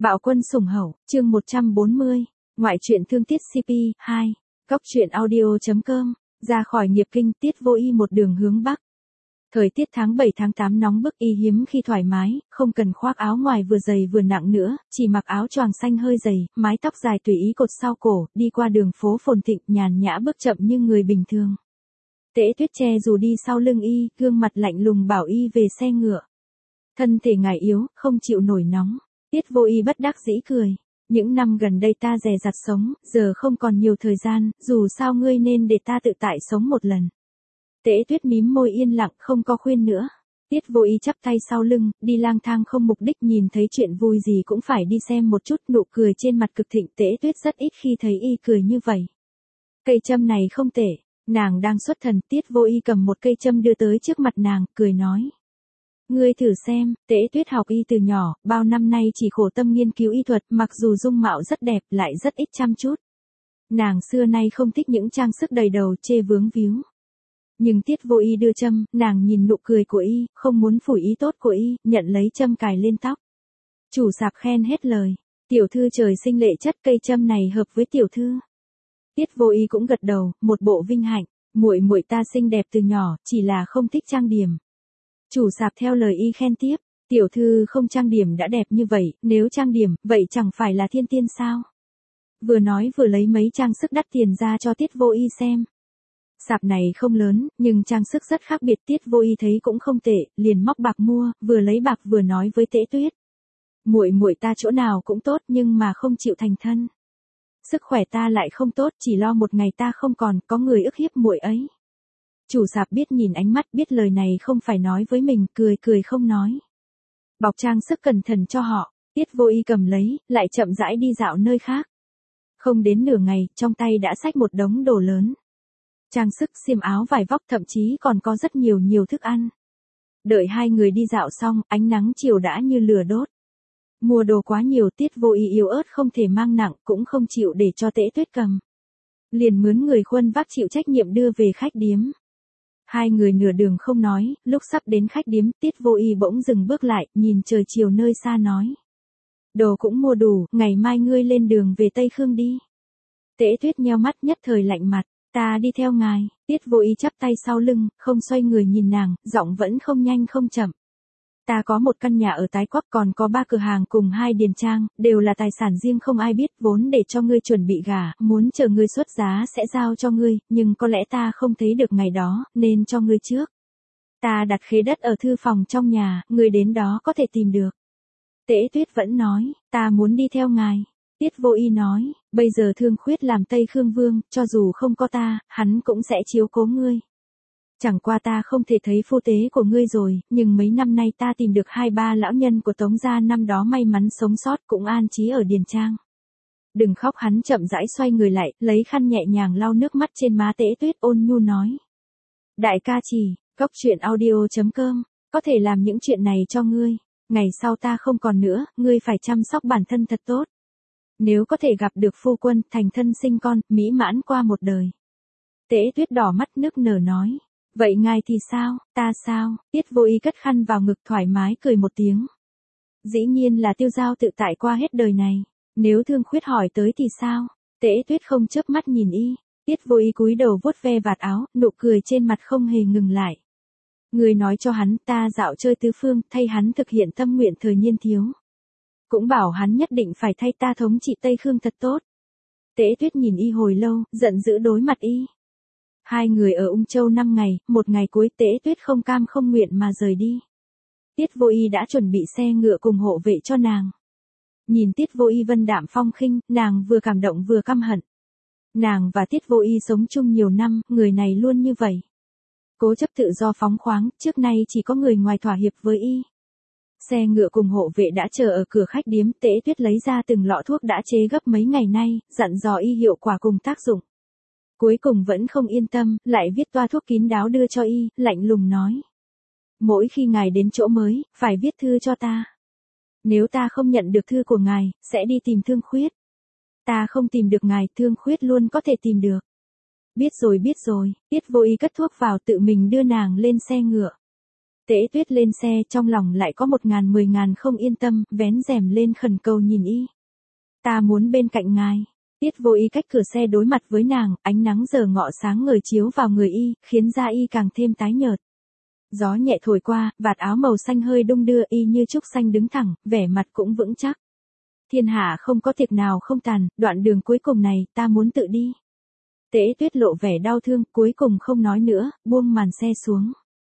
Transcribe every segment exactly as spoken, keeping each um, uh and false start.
Bạo quân sủng hậu, chương một trăm bốn mươi, ngoại truyện thương tiết xê pê, hai, cóc truyện audio.com, ra khỏi nghiệp kinh Tiết Vô Y một đường hướng Bắc. Thời tiết tháng bảy tháng tám nóng bức, Y hiếm khi thoải mái, không cần khoác áo ngoài vừa dày vừa nặng nữa, chỉ mặc áo choàng xanh hơi dày, mái tóc dài tùy ý cột sau cổ, đi qua đường phố phồn thịnh, nhàn nhã bước chậm như người bình thường. Tễ Tuyết che dù đi sau lưng Y, gương mặt lạnh lùng bảo Y về xe ngựa. Thân thể ngài yếu, không chịu nổi nóng. Tiết Vô Y bất đắc dĩ cười. Những năm gần đây ta dè dặt sống, giờ không còn nhiều thời gian, dù sao ngươi nên để ta tự tại sống một lần. Tễ Tuyết mím môi yên lặng, không có khuyên nữa. Tiết Vô Y chắp tay sau lưng, đi lang thang không mục đích, nhìn thấy chuyện vui gì cũng phải đi xem một chút, nụ cười trên mặt cực thịnh. Tễ Tuyết rất ít khi thấy Y cười như vậy. Cây châm này không tệ. Nàng đang xuất thần, Tiết Vô Y cầm một cây châm đưa tới trước mặt nàng, cười nói. Ngươi thử xem. Tễ Tuyết học y từ nhỏ, bao năm nay chỉ khổ tâm nghiên cứu y thuật, mặc dù dung mạo rất đẹp, lại rất ít chăm chút. Nàng xưa nay không thích những trang sức đầy đầu, chê vướng víu. Nhưng Tiết Vô Y đưa châm, nàng nhìn nụ cười của Y, không muốn phủi ý tốt của Y, nhận lấy châm cài lên tóc. Chủ sạp khen hết lời. Tiểu thư trời sinh lệ chất, cây châm này hợp với tiểu thư. Tiết Vô Y cũng gật đầu, một bộ vinh hạnh. Muội muội ta xinh đẹp từ nhỏ, chỉ là không thích trang điểm. Chủ sạp theo lời Y khen tiếp, tiểu thư không trang điểm đã đẹp như vậy, nếu trang điểm, vậy chẳng phải là thiên tiên sao? Vừa nói vừa lấy mấy trang sức đắt tiền ra cho Tiết Vô Y xem. Sạp này không lớn, nhưng trang sức rất khác biệt, Tiết Vô Y thấy cũng không tệ, liền móc bạc mua, vừa lấy bạc vừa nói với Tễ Tuyết. Muội muội ta chỗ nào cũng tốt nhưng mà không chịu thành thân. Sức khỏe ta lại không tốt, chỉ lo một ngày ta không còn, có người ức hiếp muội ấy. Chủ sạp biết nhìn ánh mắt, biết lời này không phải nói với mình, cười cười không nói. Bọc trang sức cẩn thận cho họ, Tiết Vô Y cầm lấy, lại chậm rãi đi dạo nơi khác. Không đến nửa ngày, trong tay đã xách một đống đồ lớn. Trang sức, xiêm áo, vải vóc, thậm chí còn có rất nhiều nhiều thức ăn. Đợi hai người đi dạo xong, ánh nắng chiều đã như lửa đốt. Mua đồ quá nhiều, Tiết Vô Y yếu ớt không thể mang nặng, cũng không chịu để cho Tễ Tuyết cầm. Liền mướn người khuân vác chịu trách nhiệm đưa về khách điếm. Hai người nửa đường không nói, lúc sắp đến khách điếm, Tiết Vô Y bỗng dừng bước lại, nhìn trời chiều nơi xa nói. Đồ cũng mua đủ, ngày mai ngươi lên đường về Tây Khương đi. Tễ Tuyết nheo mắt nhất thời lạnh mặt, ta đi theo ngài. Tiết Vô Y chắp tay sau lưng, không xoay người nhìn nàng, giọng vẫn không nhanh không chậm. Ta có một căn nhà ở Tái Quắc, còn có ba cửa hàng cùng hai điền trang, đều là tài sản riêng không ai biết, vốn để cho ngươi chuẩn bị gả, muốn chờ ngươi xuất giá sẽ giao cho ngươi, nhưng có lẽ ta không thấy được ngày đó, nên cho ngươi trước. Ta đặt khế đất ở thư phòng trong nhà, ngươi đến đó có thể tìm được. Tễ Tuyết vẫn nói, ta muốn đi theo ngài. Tiết Vô Y nói, bây giờ Thương Khuyết làm Tây Khương Vương, cho dù không có ta, hắn cũng sẽ chiếu cố ngươi. Chẳng qua ta không thể thấy phu tế của ngươi rồi, nhưng mấy năm nay ta tìm được hai ba lão nhân của Tống gia năm đó may mắn sống sót cũng an trí ở điền trang. Đừng khóc, hắn chậm rãi xoay người lại, lấy khăn nhẹ nhàng lau nước mắt trên má Tễ Tuyết, ôn nhu nói. Đại ca chỉ, cóc truyện audio.com, có thể làm những chuyện này cho ngươi, ngày sau ta không còn nữa, ngươi phải chăm sóc bản thân thật tốt. Nếu có thể gặp được phu quân, thành thân sinh con, mỹ mãn qua một đời. Tễ Tuyết đỏ mắt nức nở nói. Vậy ngài thì sao, ta sao? Tiết Vô Y cất khăn vào ngực thoải mái cười một tiếng. Dĩ nhiên là tiêu giao tự tại qua hết đời này. Nếu Thương Khuyết hỏi tới thì sao? Tễ Tuyết không chớp mắt nhìn Y. Tiết Vô Y cúi đầu vuốt ve vạt áo, nụ cười trên mặt không hề ngừng lại. Người nói cho hắn ta dạo chơi tứ phương, thay hắn thực hiện tâm nguyện thời niên thiếu. Cũng bảo hắn nhất định phải thay ta thống trị Tây Khương thật tốt. Tễ Tuyết nhìn Y hồi lâu, giận dữ đối mặt Y. Hai người ở Ung Châu năm ngày, một ngày cuối Tễ Tuyết không cam không nguyện mà rời đi. Tiết Vô Y đã chuẩn bị xe ngựa cùng hộ vệ cho nàng. Nhìn Tiết Vô Y vân đạm phong khinh, nàng vừa cảm động vừa căm hận. Nàng và Tiết Vô Y sống chung nhiều năm, người này luôn như vậy. Cố chấp tự do phóng khoáng, trước nay chỉ có người ngoài thỏa hiệp với Y. Xe ngựa cùng hộ vệ đã chờ ở cửa khách điếm, Tễ Tuyết lấy ra từng lọ thuốc đã chế gấp mấy ngày nay, dặn dò Y hiệu quả cùng tác dụng. Cuối cùng vẫn không yên tâm, lại viết toa thuốc kín đáo đưa cho Y, lạnh lùng nói. Mỗi khi ngài đến chỗ mới, phải viết thư cho ta. Nếu ta không nhận được thư của ngài, sẽ đi tìm Thương Khuyết. Ta không tìm được ngài, Thương Khuyết luôn có thể tìm được. Biết rồi biết rồi, Tiết Vô Y cất thuốc vào tự mình đưa nàng lên xe ngựa. Tế Tuyết lên xe, trong lòng lại có một ngàn mười ngàn không yên tâm, vén rèm lên khẩn cầu nhìn y. Ta muốn bên cạnh ngài. Tiết Vô Y cách cửa xe đối mặt với nàng, ánh nắng giờ ngọ sáng ngời chiếu vào người y, khiến da y càng thêm tái nhợt. Gió nhẹ thổi qua, vạt áo màu xanh hơi đung đưa, y như trúc xanh đứng thẳng, vẻ mặt cũng vững chắc. Thiên hạ không có tiệc nào không tàn, đoạn đường cuối cùng này, ta muốn tự đi. Tế Tuyết lộ vẻ đau thương, cuối cùng không nói nữa, buông màn xe xuống.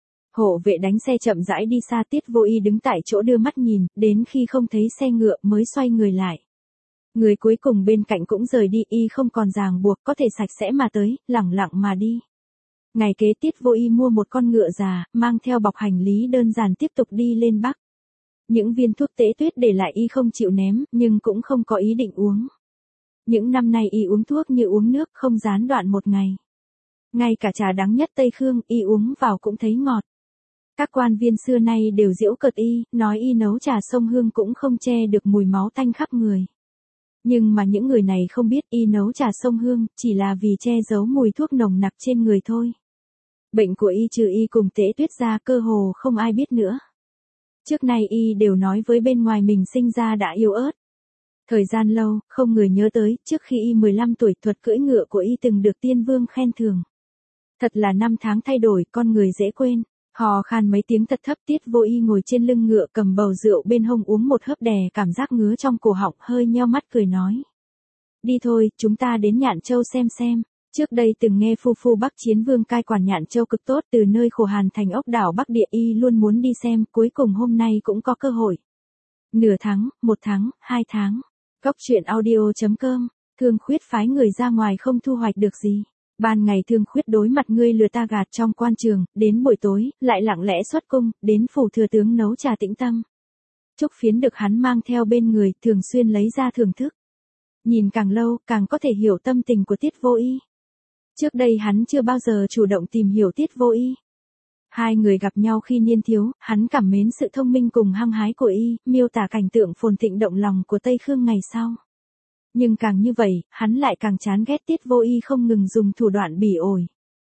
Hộ vệ đánh xe chậm rãi đi xa, Tiết Vô Y đứng tại chỗ đưa mắt nhìn, đến khi không thấy xe ngựa mới xoay người lại. Người cuối cùng bên cạnh cũng rời đi, y không còn ràng buộc, có thể sạch sẽ mà tới, lẳng lặng mà đi. Ngày kế Tiết Vô Y mua một con ngựa già, mang theo bọc hành lý đơn giản tiếp tục đi lên Bắc. Những viên thuốc Tế Tuyết để lại y không chịu ném, nhưng cũng không có ý định uống. Những năm nay y uống thuốc như uống nước, không gián đoạn một ngày. Ngay cả trà đắng nhất Tây Khương, y uống vào cũng thấy ngọt. Các quan viên xưa nay đều giễu cợt y, nói y nấu trà sông hương cũng không che được mùi máu tanh khắp người. Nhưng mà những người này không biết y nấu trà sông hương, chỉ là vì che giấu mùi thuốc nồng nặc trên người thôi. Bệnh của y trừ y cùng Tế Tuyết ra cơ hồ không ai biết nữa. Trước nay y đều nói với bên ngoài mình sinh ra đã yếu ớt. Thời gian lâu, không người nhớ tới, trước khi y mười lăm tuổi thuật cưỡi ngựa của y từng được tiên vương khen thưởng. Thật là năm tháng thay đổi, con người dễ quên. Hò khan mấy tiếng thật thấp, Tiết Vô Y ngồi trên lưng ngựa cầm bầu rượu bên hông uống một hớp đè cảm giác ngứa trong cổ họng, hơi nheo mắt cười nói. Đi thôi, chúng ta đến Nhạn Châu xem xem. Trước đây từng nghe phu phu Bắc Chiến Vương cai quản Nhạn Châu cực tốt, từ nơi khổ hàn thành ốc đảo Bắc Địa, y luôn muốn đi xem, cuối cùng hôm nay cũng có cơ hội. Nửa tháng, một tháng, hai tháng. Góc truyện audio chấm com, Thương Khuyết phái người ra ngoài không thu hoạch được gì. Ban ngày Thương Khuyết đối mặt ngươi lừa ta gạt trong quan trường, đến buổi tối, lại lặng lẽ xuất cung, đến phủ thừa tướng nấu trà tĩnh tâm. Trúc phiến được hắn mang theo bên người, thường xuyên lấy ra thưởng thức. Nhìn càng lâu, càng có thể hiểu tâm tình của Tiết Vô Y. Trước đây hắn chưa bao giờ chủ động tìm hiểu Tiết Vô Y. Hai người gặp nhau khi niên thiếu, hắn cảm mến sự thông minh cùng hăng hái của y, miêu tả cảnh tượng phồn thịnh động lòng của Tây Khương ngày sau. Nhưng càng như vậy, hắn lại càng chán ghét Tiết Vô Y không ngừng dùng thủ đoạn bỉ ổi.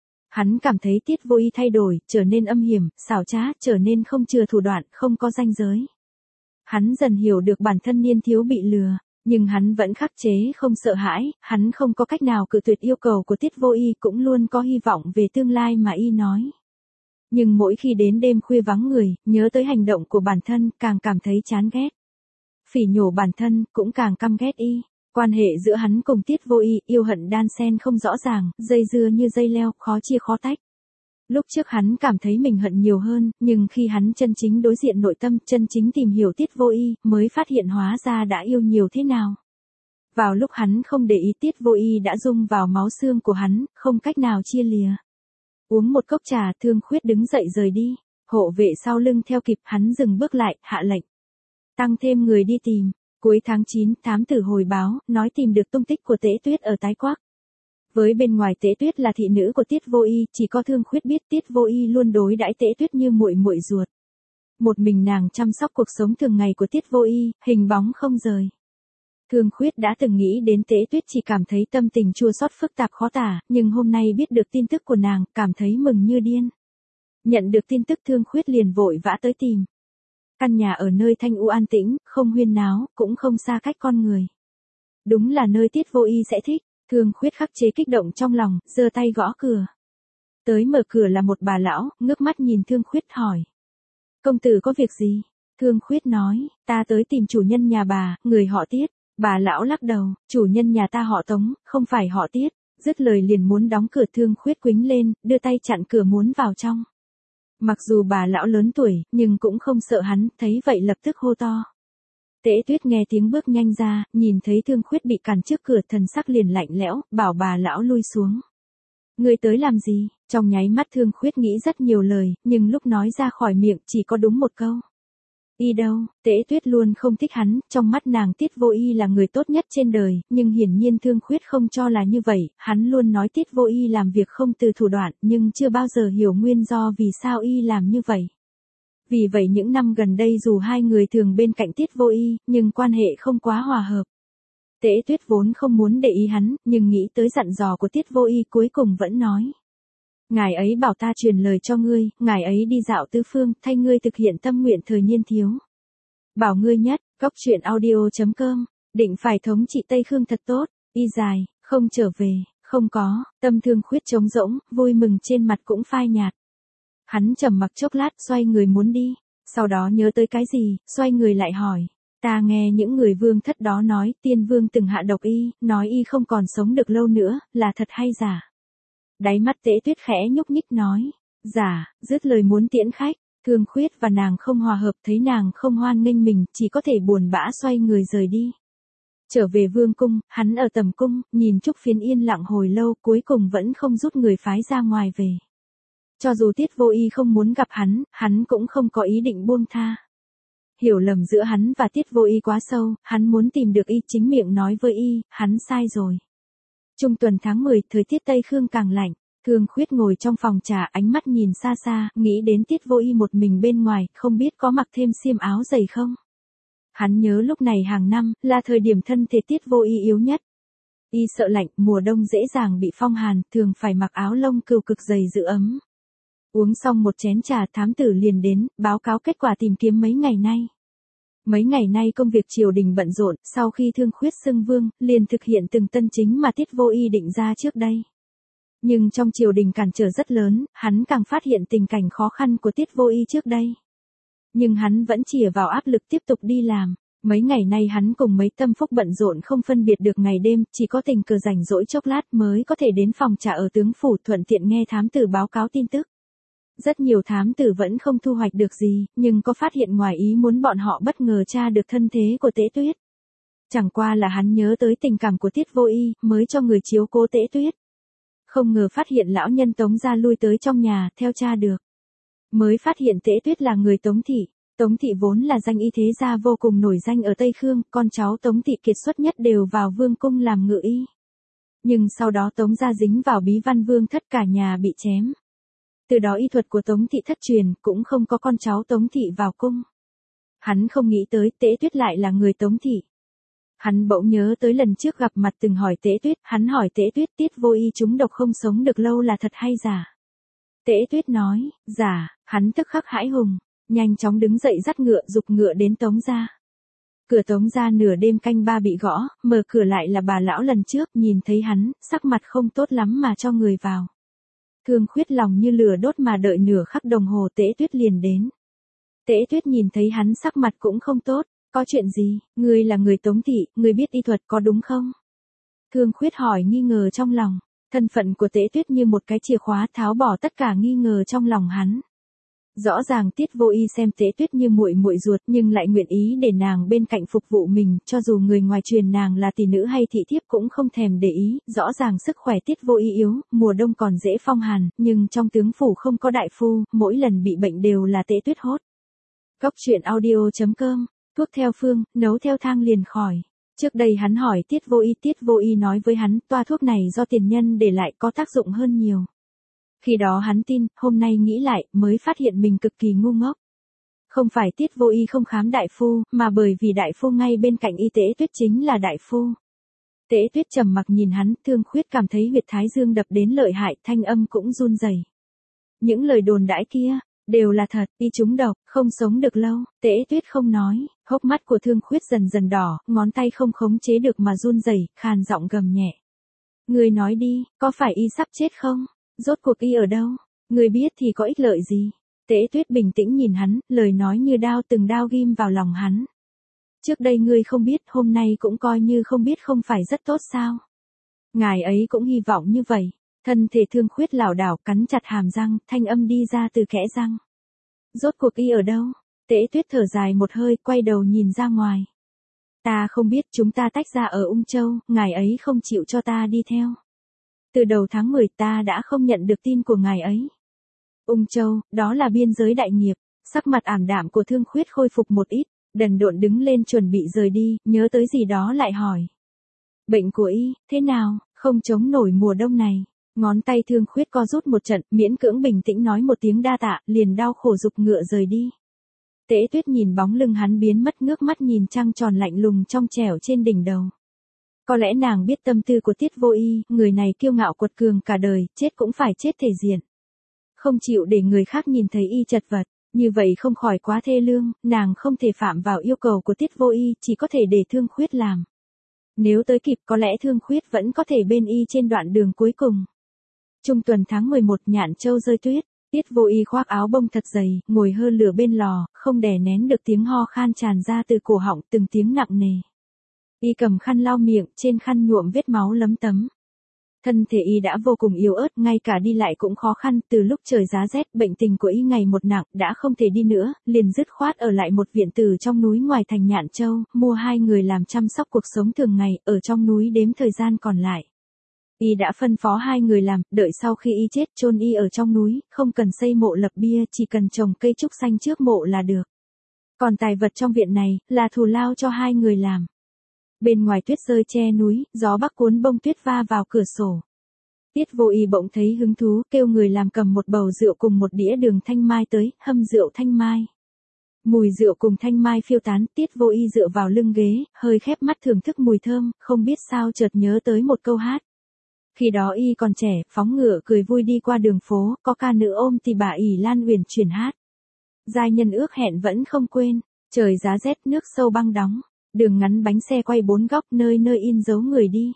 Hắn cảm thấy Tiết Vô Y thay đổi, trở nên âm hiểm, xảo trá, trở nên không chừa thủ đoạn, không có ranh giới. Hắn dần hiểu được bản thân niên thiếu bị lừa, nhưng hắn vẫn khắc chế không sợ hãi, hắn không có cách nào cự tuyệt yêu cầu của Tiết Vô Y, cũng luôn có hy vọng về tương lai mà y nói. Nhưng mỗi khi đến đêm khuya vắng người, nhớ tới hành động của bản thân, càng cảm thấy chán ghét. Phỉ nhổ bản thân, cũng càng căm ghét y. Quan hệ giữa hắn cùng Tiết Vô Y, yêu hận đan xen không rõ ràng, dây dưa như dây leo, khó chia khó tách. Lúc trước hắn cảm thấy mình hận nhiều hơn, nhưng khi hắn chân chính đối diện nội tâm, chân chính tìm hiểu Tiết Vô Y, mới phát hiện hóa ra đã yêu nhiều thế nào. Vào lúc hắn không để ý, Tiết Vô Y đã dung vào máu xương của hắn, không cách nào chia lìa. Uống một cốc trà, Thương Khuyết đứng dậy rời đi. Hộ vệ sau lưng theo kịp, hắn dừng bước lại, hạ lệnh. Tăng thêm người đi tìm. Cuối tháng chín, thám tử hồi báo, nói tìm được tung tích của Tế Tuyết ở Tái Quắc. Với bên ngoài Tế Tuyết là thị nữ của Tiết Vô Y, chỉ có Thương Khuyết biết Tiết Vô Y luôn đối đãi Tế Tuyết như muội muội ruột. Một mình nàng chăm sóc cuộc sống thường ngày của Tiết Vô Y, hình bóng không rời. Thương Khuyết đã từng nghĩ đến Tế Tuyết, chỉ cảm thấy tâm tình chua xót phức tạp khó tả, nhưng hôm nay biết được tin tức của nàng, cảm thấy mừng như điên. Nhận được tin tức, Thương Khuyết liền vội vã tới tìm. Căn nhà ở nơi thanh u an tĩnh, không huyên náo, cũng không xa cách con người. Đúng là nơi Tiết Vô Y sẽ thích. Thương Khuyết khắc chế kích động trong lòng, giơ tay gõ cửa. Tới mở cửa là một bà lão, ngước mắt nhìn Thương Khuyết hỏi. Công tử có việc gì? Thương Khuyết nói, ta tới tìm chủ nhân nhà bà, người họ Tiết. Bà lão lắc đầu, chủ nhân nhà ta họ Tống, không phải họ Tiết. Dứt lời liền muốn đóng cửa. Thương Khuyết quĩnh lên, đưa tay chặn cửa muốn vào trong. Mặc dù bà lão lớn tuổi, nhưng cũng không sợ hắn, thấy vậy lập tức hô to. Tế Tuyết nghe tiếng bước nhanh ra, nhìn thấy Thương Khuyết bị cản trước cửa, thần sắc liền lạnh lẽo, bảo bà lão lui xuống. Người tới làm gì? Trong nháy mắt Thương Khuyết nghĩ rất nhiều lời, nhưng lúc nói ra khỏi miệng chỉ có đúng một câu. Y đâu? Tế Tuyết luôn không thích hắn, trong mắt nàng Tiết Vô Y là người tốt nhất trên đời, nhưng hiển nhiên Thương Khuyết không cho là như vậy, hắn luôn nói Tiết Vô Y làm việc không từ thủ đoạn, nhưng chưa bao giờ hiểu nguyên do vì sao y làm như vậy. Vì vậy những năm gần đây dù hai người thường bên cạnh Tiết Vô Y, nhưng quan hệ không quá hòa hợp. Tế Tuyết vốn không muốn để ý hắn, nhưng nghĩ tới dặn dò của Tiết Vô Y cuối cùng vẫn nói. Ngài ấy bảo ta truyền lời cho ngươi, ngài ấy đi dạo tứ phương, thay ngươi thực hiện tâm nguyện thời niên thiếu. Bảo ngươi nhất, góc chuyện audio.com, định phải thống trị Tây Khương thật tốt, y dài, không trở về, không có, tâm thương khuyết trống rỗng, vui mừng trên mặt cũng phai nhạt. Hắn trầm mặc chốc lát, xoay người muốn đi, sau đó nhớ tới cái gì, xoay người lại hỏi. Ta nghe những người vương thất đó nói, tiên vương từng hạ độc y, nói y không còn sống được lâu nữa, là thật hay giả? Đáy mắt Tế Tuyết khẽ nhúc nhích nói, giả, dứt lời muốn tiễn khách, Thương Khuyết và nàng không hòa hợp, thấy nàng không hoan nghênh mình, chỉ có thể buồn bã xoay người rời đi. Trở về vương cung, hắn ở tầm cung, nhìn Trúc Phiến yên lặng hồi lâu, cuối cùng vẫn không rút người phái ra ngoài về. Cho dù Tiết Vô Y không muốn gặp hắn, hắn cũng không có ý định buông tha. Hiểu lầm giữa hắn và Tiết Vô Y quá sâu, hắn muốn tìm được y, chính miệng nói với y, hắn sai rồi. Trung tuần tháng mười, thời tiết Tây Khương càng lạnh, Thương Khuyết ngồi trong phòng trà, ánh mắt nhìn xa xa, nghĩ đến Tiết Vô Y một mình bên ngoài, không biết có mặc thêm xiêm áo dày không. Hắn nhớ lúc này hàng năm, là thời điểm thân thể Tiết Vô Y yếu nhất. Y sợ lạnh, mùa đông dễ dàng bị phong hàn, thường phải mặc áo lông cừu cực dày giữ ấm. Uống xong một chén trà, thám tử liền đến, báo cáo kết quả tìm kiếm mấy ngày nay. Mấy ngày nay công việc triều đình bận rộn, sau khi Thương Khuyết xưng vương, liền thực hiện từng tân chính mà Tiết Vô Y định ra trước đây. Nhưng trong triều đình cản trở rất lớn, hắn càng phát hiện tình cảnh khó khăn của Tiết Vô Y trước đây. Nhưng hắn vẫn chìa vào áp lực tiếp tục đi làm. Mấy ngày nay hắn cùng mấy tâm phúc bận rộn không phân biệt được ngày đêm, chỉ có tình cờ rảnh rỗi chốc lát mới có thể đến phòng trà ở tướng phủ thuận tiện nghe thám tử báo cáo tin tức. Rất nhiều thám tử vẫn không thu hoạch được gì, nhưng có phát hiện ngoài ý muốn bọn họ bất ngờ tra được thân thế của Tế Tuyết. Chẳng qua là hắn nhớ tới tình cảm của Tiết Vô Y, mới cho người chiếu cố Tế Tuyết. Không ngờ phát hiện lão nhân Tống gia lui tới trong nhà, theo tra được. Mới phát hiện Tế Tuyết là người Tống thị. Tống thị vốn là danh y thế gia vô cùng nổi danh ở Tây Khương, con cháu Tống thị kiệt xuất nhất đều vào vương cung làm ngự y. Nhưng sau đó Tống gia dính vào bí văn vương thất, cả nhà bị chém. Từ đó y thuật của Tống thị thất truyền, cũng không có con cháu Tống thị vào cung. Hắn không nghĩ tới Tế Tuyết lại là người Tống thị. Hắn bỗng nhớ tới lần trước gặp mặt từng hỏi Tế Tuyết, hắn hỏi Tế Tuyết Tiết Vô Y trúng độc không sống được lâu là thật hay giả. Tế Tuyết nói, giả, hắn tức khắc hãi hùng, nhanh chóng đứng dậy dắt ngựa giục ngựa đến Tống gia. Cửa Tống gia nửa đêm canh ba bị gõ, mở cửa lại là bà lão lần trước, nhìn thấy hắn, sắc mặt không tốt lắm mà cho người vào. Thương Khuyết lòng như lửa đốt mà đợi nửa khắc đồng hồ Tế Tuyết liền đến. Tế Tuyết nhìn thấy hắn sắc mặt cũng không tốt, có chuyện gì, ngươi là người Tống thị, ngươi biết y thuật có đúng không? Thương Khuyết hỏi nghi ngờ trong lòng, thân phận của Tế Tuyết như một cái chìa khóa tháo bỏ tất cả nghi ngờ trong lòng hắn. Rõ ràng Tiết Vô Y xem Tế Tuyết như muội muội ruột nhưng lại nguyện ý để nàng bên cạnh phục vụ mình, cho dù người ngoài truyền nàng là tỷ nữ hay thị thiếp cũng không thèm để ý, rõ ràng sức khỏe Tiết Vô Y yếu, mùa đông còn dễ phong hàn, nhưng trong tướng phủ không có đại phu, mỗi lần bị bệnh đều là Tế Tuyết hốt. Góc chuyện audio.com, thuốc theo phương, nấu theo thang liền khỏi. Trước đây hắn hỏi Tiết Vô Y, Tiết Vô Y nói với hắn, toa thuốc này do tiền nhân để lại có tác dụng hơn nhiều. Khi đó hắn tin, hôm nay nghĩ lại, mới phát hiện mình cực kỳ ngu ngốc. Không phải Tiết Vô Y không khám đại phu, mà bởi vì đại phu ngay bên cạnh y Tế Tuyết chính là đại phu. Tế Tuyết trầm mặc nhìn hắn, Thương Khuyết cảm thấy huyệt thái dương đập đến lợi hại, thanh âm cũng run rẩy. Những lời đồn đãi kia, đều là thật, y trúng độc, không sống được lâu, Tế Tuyết không nói, hốc mắt của Thương Khuyết dần dần đỏ, ngón tay không khống chế được mà run rẩy, khàn giọng gầm nhẹ. Người nói đi, có phải y sắp chết không? Rốt cuộc y ở đâu? Người biết thì có ích lợi gì? Tế Tuyết bình tĩnh nhìn hắn, lời nói như đao từng đao ghim vào lòng hắn. Trước đây ngươi không biết, hôm nay cũng coi như không biết không phải rất tốt sao? Ngài ấy cũng hy vọng như vậy. Thân thể Thương Khuyết lảo đảo cắn chặt hàm răng, thanh âm đi ra từ kẽ răng. Rốt cuộc y ở đâu? Tế Tuyết thở dài một hơi, quay đầu nhìn ra ngoài. Ta không biết, chúng ta tách ra ở Ung Châu, ngài ấy không chịu cho ta đi theo. Từ đầu tháng mười ta đã không nhận được tin của ngài ấy. Ung Châu, đó là biên giới đại nghiệp, sắc mặt ảm đạm của Thương Khuyết khôi phục một ít, đần độn đứng lên chuẩn bị rời đi, nhớ tới gì đó lại hỏi. Bệnh của y, thế nào, không chống nổi mùa đông này. Ngón tay Thương Khuyết co rút một trận, miễn cưỡng bình tĩnh nói một tiếng đa tạ, liền đau khổ giục ngựa rời đi. Tế Tuyết nhìn bóng lưng hắn biến mất, ngước mắt nhìn trăng tròn lạnh lùng trong trẻo trên đỉnh đầu. Có lẽ nàng biết tâm tư của Tiết Vô Y, người này kiêu ngạo quật cường cả đời, chết cũng phải chết thể diện. không chịu để người khác nhìn thấy y chật vật. Như vậy không khỏi quá thê lương, nàng không thể phạm vào yêu cầu của Tiết Vô Y, chỉ có thể để Thương Khuyết làm. Nếu tới kịp có lẽ Thương Khuyết vẫn có thể bên y trên đoạn đường cuối cùng. Trung tuần tháng mười một, Nhạn Châu rơi tuyết, Tiết Vô Y khoác áo bông thật dày, ngồi hơ lửa bên lò, không đè nén được tiếng ho khan tràn ra từ cổ họng, từng tiếng nặng nề. Y cầm khăn lau miệng, trên khăn nhuộm vết máu lấm tấm. Thân thể y đã vô cùng yếu ớt, ngay cả đi lại cũng khó khăn, từ lúc trời giá rét, bệnh tình của y ngày một nặng, đã không thể đi nữa, liền dứt khoát ở lại một viện tử trong núi ngoài thành Nhạn Châu, mua hai người làm chăm sóc cuộc sống thường ngày, ở trong núi đếm thời gian còn lại. Y đã phân phó hai người làm, đợi sau khi y chết chôn y ở trong núi, không cần xây mộ lập bia, chỉ cần trồng cây trúc xanh trước mộ là được. Còn tài vật trong viện này, là thù lao cho hai người làm. Bên ngoài tuyết rơi che núi, gió bắc cuốn bông tuyết va vào cửa sổ. Tiết Vô Y bỗng thấy hứng thú, kêu người làm cầm một bầu rượu cùng một đĩa đường thanh mai tới, hâm rượu thanh mai. Mùi rượu cùng thanh mai phiêu tán, Tiết Vô Y dựa vào lưng ghế, hơi khép mắt thưởng thức mùi thơm, không biết sao chợt nhớ tới một câu hát. Khi đó y còn trẻ, phóng ngựa cười vui đi qua đường phố, có ca nữ ôm thì bà ỷ Lan Uyển chuyển hát. Giai nhân ước hẹn vẫn không quên, trời giá rét nước sâu băng đóng, đường ngắn bánh xe quay bốn góc, nơi nơi in dấu người đi.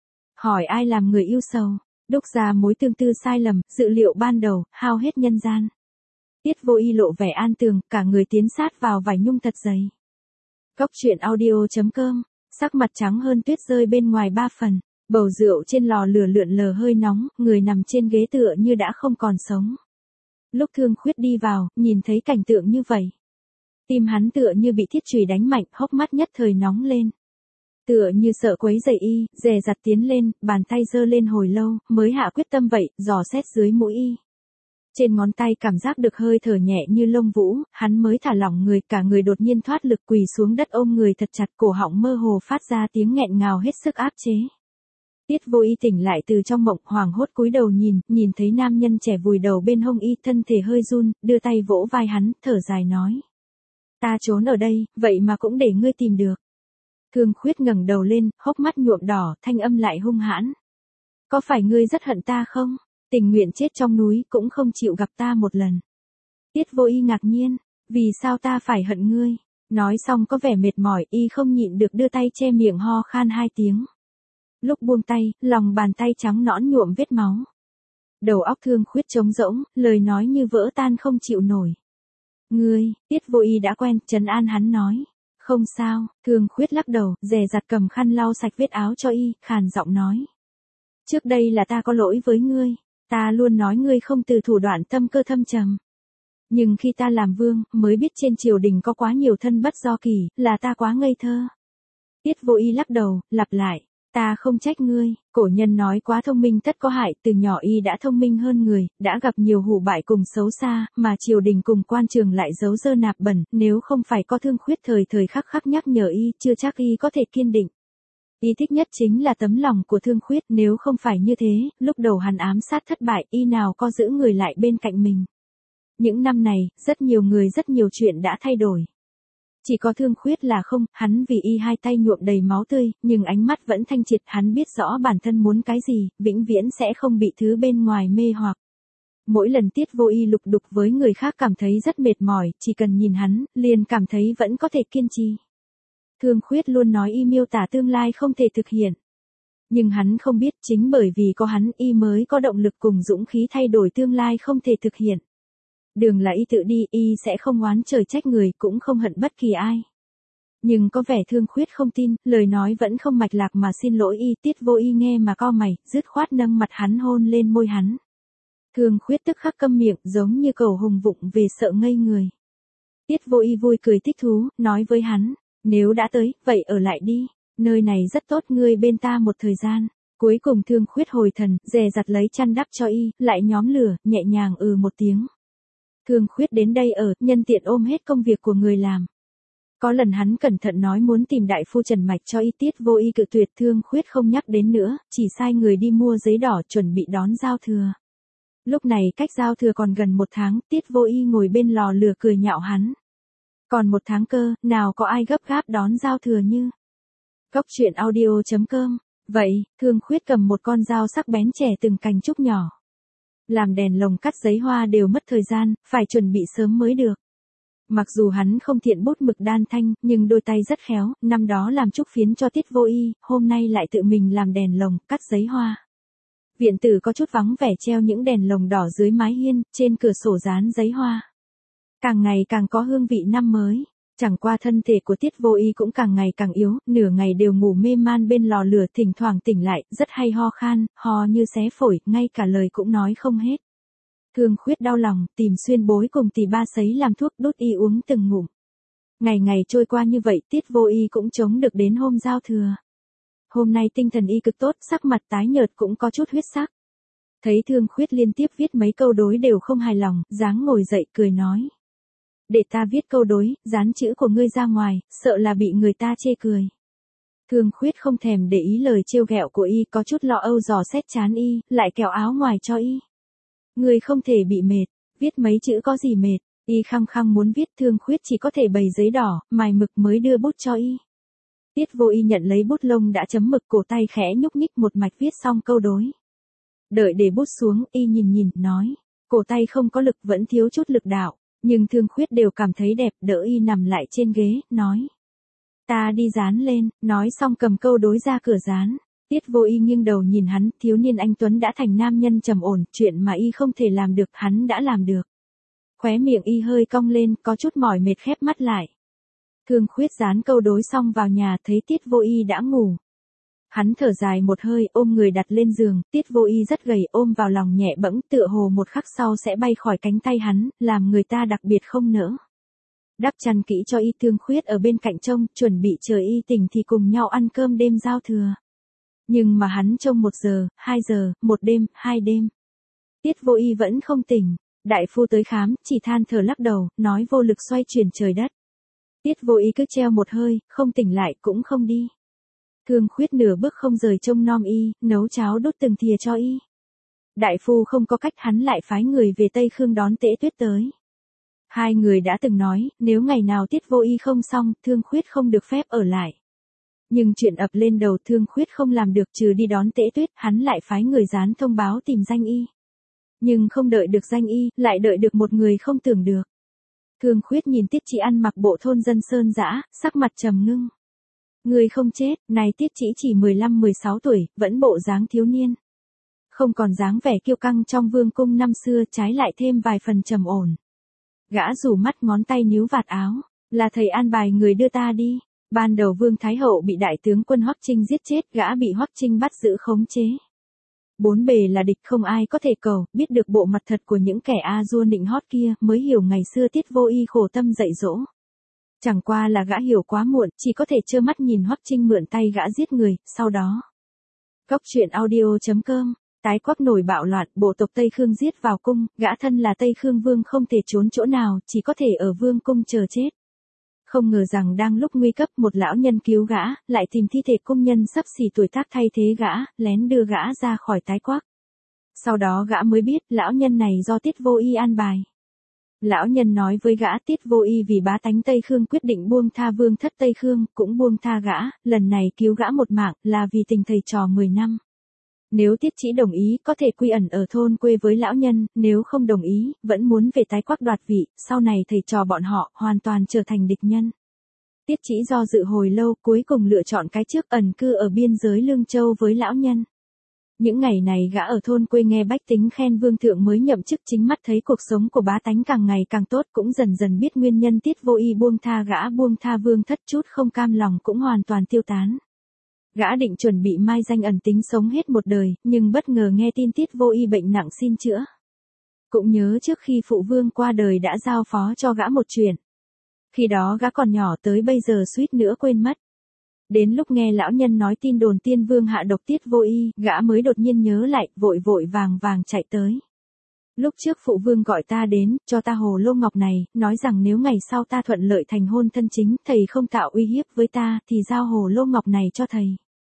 Hỏi ai làm người yêu sầu, đúc ra mối tương tư sai lầm, dự liệu ban đầu, hao hết nhân gian. Tiết Vô Y lộ vẻ an tường, cả người tiến sát vào vải nhung thật dày. Góc truyện audio chấm com, sắc mặt trắng hơn tuyết rơi bên ngoài ba phần. Bầu rượu trên lò lửa lượn lờ hơi nóng, người nằm trên ghế tựa như đã không còn sống. Lúc Thương Khuyết đi vào, nhìn thấy cảnh tượng như vậy. Tim hắn tựa như bị thiết chùy đánh mạnh, hốc mắt nhất thời nóng lên. Tựa như sợ quấy rầy y, dè dặt tiến lên, bàn tay giơ lên hồi lâu, mới hạ quyết tâm vậy, dò xét dưới mũi y. Trên ngón tay cảm giác được hơi thở nhẹ như lông vũ, hắn mới thả lỏng người, cả người đột nhiên thoát lực quỳ xuống đất ôm người thật chặt, cổ họng mơ hồ phát ra tiếng nghẹn ngào hết sức áp chế. Tiết Vô Y tỉnh lại từ trong mộng, hoảng hốt cúi đầu nhìn, nhìn thấy nam nhân trẻ vùi đầu bên hông y, thân thể hơi run, đưa tay vỗ vai hắn, thở dài nói. Ta trốn ở đây, vậy mà cũng để ngươi tìm được. Thương Khuyết ngẩng đầu lên, hốc mắt nhuộm đỏ, thanh âm lại hung hãn. Có phải ngươi rất hận ta không? Tình nguyện chết trong núi, cũng không chịu gặp ta một lần. Tiết Vô Y ngạc nhiên, vì sao ta phải hận ngươi? Nói xong có vẻ mệt mỏi, y không nhịn được đưa tay che miệng ho khan hai tiếng. Lúc buông tay, lòng bàn tay trắng nõn nhuộm vết máu. Đầu óc Thương Khuyết trống rỗng, lời nói như vỡ tan không chịu nổi. Ngươi, Tiết Vô Y đã quen, trấn an hắn nói. Không sao, Thương Khuyết lắc đầu, dè dặt cầm khăn lau sạch vết áo cho y, khàn giọng nói. Trước đây là ta có lỗi với ngươi, ta luôn nói ngươi không từ thủ đoạn tâm cơ thâm trầm. Nhưng khi ta làm vương, mới biết trên triều đình có quá nhiều thân bất do kỳ, là ta quá ngây thơ. Tiết Vô Y lắc đầu, lặp lại. Ta không trách ngươi, cổ nhân nói quá thông minh tất có hại, từ nhỏ y đã thông minh hơn người, đã gặp nhiều hủ bại cùng xấu xa, mà triều đình cùng quan trường lại giấu dơ nạp bẩn, nếu không phải có Thương Khuyết thời thời khắc khắc nhắc nhở y, chưa chắc y có thể kiên định. Y thích nhất chính là tấm lòng của Thương Khuyết, nếu không phải như thế, lúc đầu hắn ám sát thất bại, y nào có giữ người lại bên cạnh mình. Những năm này, rất nhiều người rất nhiều chuyện đã thay đổi. Chỉ có Thương Khuyết là không, hắn vì y hai tay nhuộm đầy máu tươi, nhưng ánh mắt vẫn thanh triệt, hắn biết rõ bản thân muốn cái gì, vĩnh viễn sẽ không bị thứ bên ngoài mê hoặc. Mỗi lần Tiết Vô Y lục đục với người khác cảm thấy rất mệt mỏi, chỉ cần nhìn hắn, liền cảm thấy vẫn có thể kiên trì. Thương Khuyết luôn nói y miêu tả tương lai không thể thực hiện. Nhưng hắn không biết chính bởi vì có hắn y mới có động lực cùng dũng khí thay đổi tương lai không thể thực hiện. Đường là y tự đi, y sẽ không oán trời trách người, cũng không hận bất kỳ ai. Nhưng có vẻ Thương Khuyết không tin, lời nói vẫn không mạch lạc mà xin lỗi y, Tiết Vô Y nghe mà cau mày, dứt khoát nâng mặt hắn hôn lên môi hắn. Thương Khuyết tức khắc câm miệng, giống như cầu hùng vụng về sợ ngây người. Tiết Vô Y vui cười thích thú, nói với hắn, nếu đã tới, vậy ở lại đi, nơi này rất tốt, ngươi bên ta một thời gian. Cuối cùng Thương Khuyết hồi thần, dè dặt lấy chăn đắp cho y, lại nhóm lửa, nhẹ nhàng ừ một tiếng. Thương Khuyết đến đây ở, nhân tiện ôm hết công việc của người làm. Có lần hắn cẩn thận nói muốn tìm đại phu Trần Mạch cho y, Tiết Vô Y cự tuyệt, Thương Khuyết không nhắc đến nữa, chỉ sai người đi mua giấy đỏ chuẩn bị đón giao thừa. Lúc này cách giao thừa còn gần một tháng, Tiết Vô Y ngồi bên lò lửa cười nhạo hắn. Còn một tháng cơ, nào có ai gấp gáp đón giao thừa như. Góc truyện audio chấm com. Vậy, Thương Khuyết cầm một con dao sắc bén chẻ từng cành trúc nhỏ. Làm đèn lồng cắt giấy hoa đều mất thời gian, phải chuẩn bị sớm mới được. Mặc dù hắn không thiện bút mực đan thanh, nhưng đôi tay rất khéo, năm đó làm trúc phiến cho Tiết Vô Y, hôm nay lại tự mình làm đèn lồng, cắt giấy hoa. Viện tử có chút vắng vẻ treo những đèn lồng đỏ dưới mái hiên, trên cửa sổ dán giấy hoa. Càng ngày càng có hương vị năm mới. Chẳng qua thân thể của Tiết Vô Y cũng càng ngày càng yếu, nửa ngày đều ngủ mê man bên lò lửa, thỉnh thoảng tỉnh lại, rất hay ho khan, ho như xé phổi, ngay cả lời cũng nói không hết. Thương Khuyết đau lòng, tìm xuyên bối cùng tỷ ba sấy làm thuốc đốt y uống từng ngụm. Ngày ngày trôi qua như vậy, Tiết Vô Y cũng chống được đến hôm giao thừa. Hôm nay tinh thần y cực tốt, sắc mặt tái nhợt cũng có chút huyết sắc. Thấy Thương Khuyết liên tiếp viết mấy câu đối đều không hài lòng, dáng ngồi dậy cười nói. Để ta viết câu đối, dán chữ của ngươi ra ngoài, sợ là bị người ta chê cười. Thương Khuyết không thèm để ý lời trêu ghẹo của y, có chút lo âu dò xét chán y, lại kéo áo ngoài cho y. Ngươi không thể bị mệt, viết mấy chữ có gì mệt, y khăng khăng muốn viết. Thương Khuyết chỉ có thể bày giấy đỏ, mài mực mới đưa bút cho y. Tiết Vô Y nhận lấy bút lông đã chấm mực, cổ tay khẽ nhúc nhích một mạch viết xong câu đối. Đợi để bút xuống, y nhìn nhìn, nói, cổ tay không có lực, vẫn thiếu chút lực đạo. Nhưng Thương Khuyết đều cảm thấy đẹp, đỡ y nằm lại trên ghế, nói. Ta đi dán lên, nói xong cầm câu đối ra cửa dán. Tiết Vô Y nghiêng đầu nhìn hắn, thiếu niên anh tuấn đã thành nam nhân trầm ổn, chuyện mà y không thể làm được, hắn đã làm được. Khóe miệng y hơi cong lên, có chút mỏi mệt khép mắt lại. Thương Khuyết dán câu đối xong vào nhà, thấy Tiết Vô Y đã ngủ. Hắn thở dài một hơi, ôm người đặt lên giường, Tiết Vô Y rất gầy, ôm vào lòng nhẹ bẫng, tựa hồ một khắc sau sẽ bay khỏi cánh tay hắn, làm người ta đặc biệt không nỡ. Đắp chăn kỹ cho y. Thương Khuyết ở bên cạnh trông, chuẩn bị chờ y tỉnh thì cùng nhau ăn cơm đêm giao thừa. Nhưng mà hắn trông một giờ, hai giờ, một đêm, hai đêm. Tiết Vô Y vẫn không tỉnh. Đại phu tới khám, chỉ than thở lắc đầu, nói vô lực xoay chuyển trời đất. Tiết Vô Y cứ treo một hơi, không tỉnh lại cũng không đi. Thương Khuyết nửa bước không rời trông nom y, nấu cháo đốt từng thìa cho y. Đại phu không có cách, hắn lại phái người về Tây Khương đón Tễ Tuyết tới. Hai người đã từng nói, nếu ngày nào Tiết Vô Y không xong, Thương Khuyết không được phép ở lại. Nhưng chuyện ập lên đầu, Thương Khuyết không làm được, trừ đi đón Tễ Tuyết, hắn lại phái người dán thông báo tìm danh y. Nhưng không đợi được danh y, lại đợi được một người không tưởng được. Thương Khuyết nhìn Tiết Chỉ ăn mặc bộ thôn dân sơn dã, sắc mặt trầm ngưng. Người không chết, này Tiết Chỉ chỉ mười lăm mười sáu tuổi, vẫn bộ dáng thiếu niên. Không còn dáng vẻ kiêu căng trong vương cung năm xưa, trái lại thêm vài phần trầm ổn. Gã rủ mắt, ngón tay níu vạt áo, là thầy an bài người đưa ta đi. Ban đầu Vương Thái Hậu bị đại tướng quân Hoắc Trinh giết chết, gã bị Hoắc Trinh bắt giữ khống chế. Bốn bề là địch, không ai có thể cầu, biết được bộ mặt thật của những kẻ a dua nịnh hót kia, mới hiểu ngày xưa Tiết Vô Y khổ tâm dạy dỗ. Chẳng qua là gã hiểu quá muộn, chỉ có thể trơ mắt nhìn Hoắc Trinh mượn tay gã giết người, sau đó. Góc truyện audio chấm com, tái quắc nổi bạo loạn, bộ tộc Tây Khương giết vào cung, gã thân là Tây Khương Vương không thể trốn chỗ nào, chỉ có thể ở vương cung chờ chết. Không ngờ rằng đang lúc nguy cấp, một lão nhân cứu gã, lại tìm thi thể cung nhân sắp xỉ tuổi tác thay thế gã, lén đưa gã ra khỏi tái quắc. Sau đó gã mới biết, lão nhân này do Tiết Vô Y an bài. Lão nhân nói với gã, Tiết Vô Y vì bá tánh Tây Khương quyết định buông tha vương thất Tây Khương, cũng buông tha gã, lần này cứu gã một mạng, là vì tình thầy trò mười năm. Nếu Tiết Chỉ đồng ý, có thể quy ẩn ở thôn quê với lão nhân, nếu không đồng ý, vẫn muốn về tái quắc đoạt vị, sau này thầy trò bọn họ, hoàn toàn trở thành địch nhân. Tiết Chỉ do dự hồi lâu, cuối cùng lựa chọn cái trước, ẩn cư ở biên giới Lương Châu với lão nhân. Những ngày này gã ở thôn quê nghe bách tính khen vương thượng mới nhậm chức, chính mắt thấy cuộc sống của bá tánh càng ngày càng tốt, cũng dần dần biết nguyên nhân Tiết Vô Y buông tha gã, buông tha vương thất, chút không cam lòng cũng hoàn toàn tiêu tán. Gã định chuẩn bị mai danh ẩn tính sống hết một đời, nhưng bất ngờ nghe tin Tiết Vô Y bệnh nặng xin chữa. Cũng nhớ trước khi phụ vương qua đời đã giao phó cho gã một chuyện. Khi đó gã còn nhỏ, tới bây giờ suýt nữa quên mất. Đến lúc nghe lão nhân nói tin đồn tiên vương hạ độc Tiết Vô Y, gã mới đột nhiên nhớ lại, vội vội vàng vàng chạy tới. Lúc trước phụ vương gọi ta đến, cho ta hồ lô ngọc này, nói rằng nếu ngày sau ta thuận lợi thành hôn thân chính, thầy không tạo uy hiếp với ta, thì giao hồ lô ngọc này cho thầy.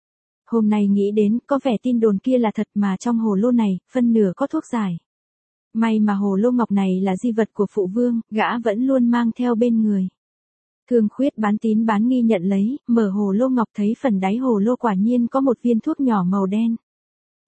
Hôm nay nghĩ đến, có vẻ tin đồn kia là thật, mà trong hồ lô này, phân nửa có thuốc giải. May mà hồ lô ngọc này là di vật của phụ vương, gã vẫn luôn mang theo bên người. Thương Khuyết bán tín bán nghi nhận lấy, mở hồ lô ngọc thấy phần đáy hồ lô quả nhiên có một viên thuốc nhỏ màu đen.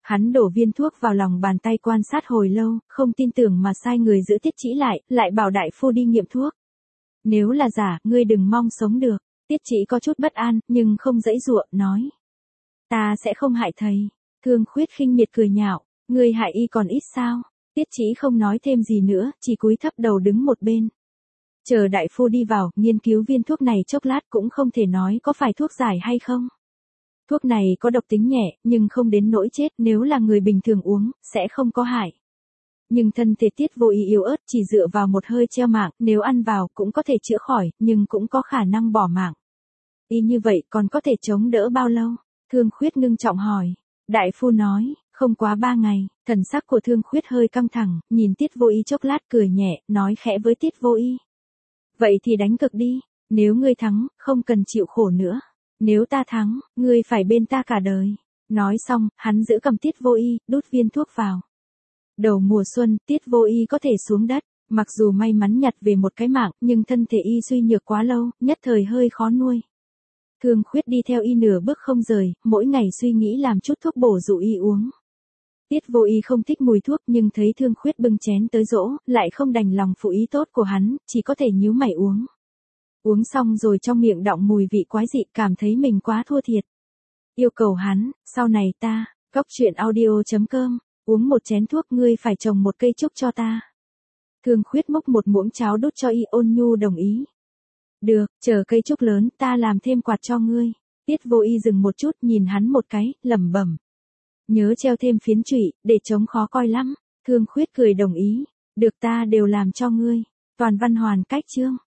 Hắn đổ viên thuốc vào lòng bàn tay quan sát hồi lâu, không tin tưởng mà sai người giữ Tiết Chỉ lại, lại bảo đại phu đi nghiệm thuốc. Nếu là giả, ngươi đừng mong sống được. Tiết Chỉ có chút bất an, nhưng không giãy giụa, nói. Ta sẽ không hại thầy. Thương Khuyết khinh miệt cười nhạo, ngươi hại y còn ít sao? Tiết Chỉ không nói thêm gì nữa, chỉ cúi thấp đầu đứng một bên. Chờ đại phu đi vào, nghiên cứu viên thuốc này chốc lát cũng không thể nói có phải thuốc giải hay không. Thuốc này có độc tính nhẹ, nhưng không đến nỗi chết, nếu là người bình thường uống, sẽ không có hại. Nhưng thân thể Tiết Vô Y yếu ớt, chỉ dựa vào một hơi treo mạng, nếu ăn vào cũng có thể chữa khỏi, nhưng cũng có khả năng bỏ mạng. Y như vậy còn có thể chống đỡ bao lâu? Thương Khuyết ngưng trọng hỏi. Đại phu nói, không quá ba ngày. Thần sắc của Thương Khuyết hơi căng thẳng, nhìn Tiết Vô Y chốc lát cười nhẹ, nói khẽ với Tiết Vô Y. Vậy thì đánh cược đi, nếu ngươi thắng, không cần chịu khổ nữa. Nếu ta thắng, ngươi phải bên ta cả đời. Nói xong, hắn giữ cầm Tiết Vô Y, đút viên thuốc vào. Đầu mùa xuân, Tiết Vô Y có thể xuống đất. Mặc dù may mắn nhặt về một cái mạng, nhưng thân thể y suy nhược quá lâu, nhất thời hơi khó nuôi. Thương Khuyết đi theo y nửa bước không rời, mỗi ngày suy nghĩ làm chút thuốc bổ dụ y uống. Tiết Vô Y không thích mùi thuốc nhưng thấy Thương Khuyết bưng chén tới dỗ, lại không đành lòng phụ ý tốt của hắn, chỉ có thể nhíu mày uống. Uống xong rồi trong miệng đọng mùi vị quái dị, cảm thấy mình quá thua thiệt. Yêu cầu hắn, sau này ta, cóc truyện audio chấm com, uống một chén thuốc ngươi phải trồng một cây trúc cho ta. Thương Khuyết múc một muỗng cháo đút cho y, ôn nhu đồng ý. Được, chờ cây trúc lớn, ta làm thêm quạt cho ngươi. Tiết Vô Y dừng một chút, nhìn hắn một cái, lẩm bẩm. Nhớ treo thêm phiến chủy, để chống khó coi lắm. Thương Khuyết cười đồng ý. Được, ta đều làm cho ngươi. Toàn văn hoàn cách chương.